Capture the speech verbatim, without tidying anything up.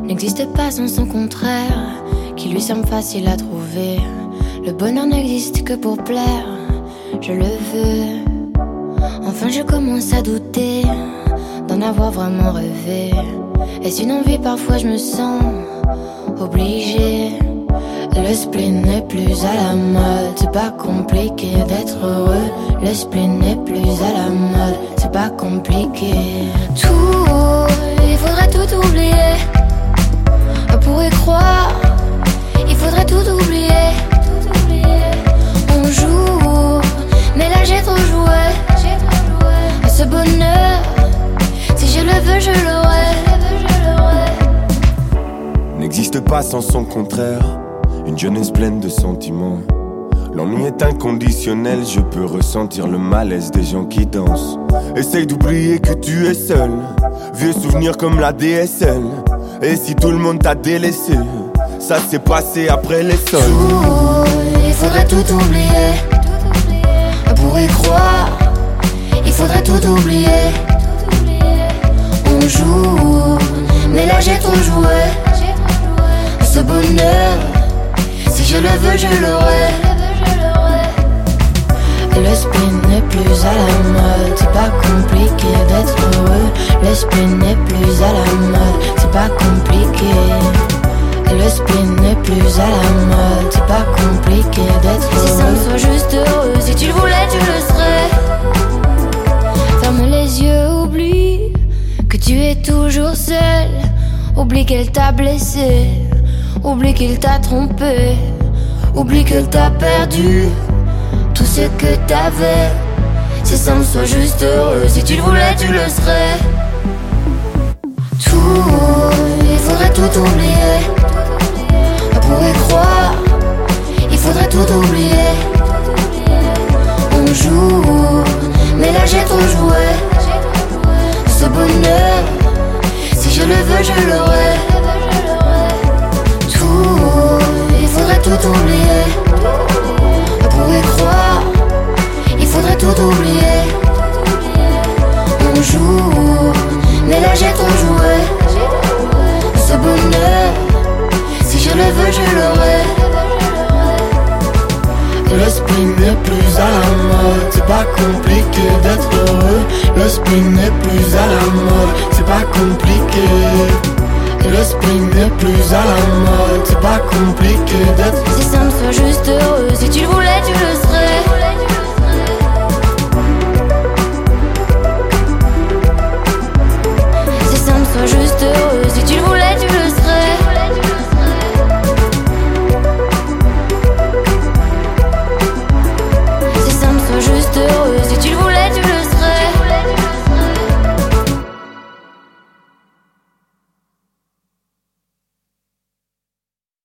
n'existe pas sans son contraire, qui lui semble facile à trouver. Le bonheur n'existe que pour plaire, je le veux. Enfin je commence à douter d'en avoir vraiment rêvé. Est-ce une envie? Parfois je me sens obligée. Le spleen n'est plus à la mode, c'est pas compliqué d'être heureux. Le spleen n'est plus à la mode, c'est pas compliqué. Tout, il faudrait tout oublier. Pour y croire, il faudrait tout oublier. On joue, mais là j'ai trop joué. Ce bonheur, si je le veux, je l'aurai. N'existe pas sans son contraire, une jeunesse pleine de sentiments. L'ennui est inconditionnel, je peux ressentir le malaise des gens qui dansent. Essaye d'oublier que tu es seul, vieux souvenirs comme la D S L. Et si tout le monde t'a délaissé, ça s'est passé après les sols. Tout, il faudrait tout oublier. Pour y croire, il faudrait tout oublier. On joue, mais là j'ai trop joué. Ce bonheur, si je le veux, je l'aurai. Le spleen n'est plus à la mode, c'est pas compliqué d'être heureux. Le spleen n'est plus à la mode, c'est pas compliqué. Le spleen n'est plus à la mode, c'est pas compliqué d'être heureux. Si ça me soit juste heureux, si tu le voulais, tu le serais. Ferme les yeux, oublie que tu es toujours seul. Oublie qu'elle t'a blessé, oublie qu'il t'a trompé, oublie qu'elle t'a perdu tout ce que t'avais. Si ça me soit juste heureux, si tu le voulais, tu le serais. Tout, il faudrait tout oublier. Pour y croire, il faudrait tout oublier. On joue, mais là j'ai trop joué. Ce bonheur, si je le veux, je l'aurai. Tout, il faudrait tout oublier. Pour y croire, il faudrait tout oublier. On joue, mais là j'ai trop joué. Ce bonheur, si je le veux, je l'aurai. Le spleen n'est plus à la mode, c'est pas compliqué d'être heureux. Le spleen n'est plus à la mode, c'est pas compliqué. Le spleen n'est plus à la mode, c'est pas compliqué d'être. Si ça me soit juste heureux, si tu le voulais, tu le sais.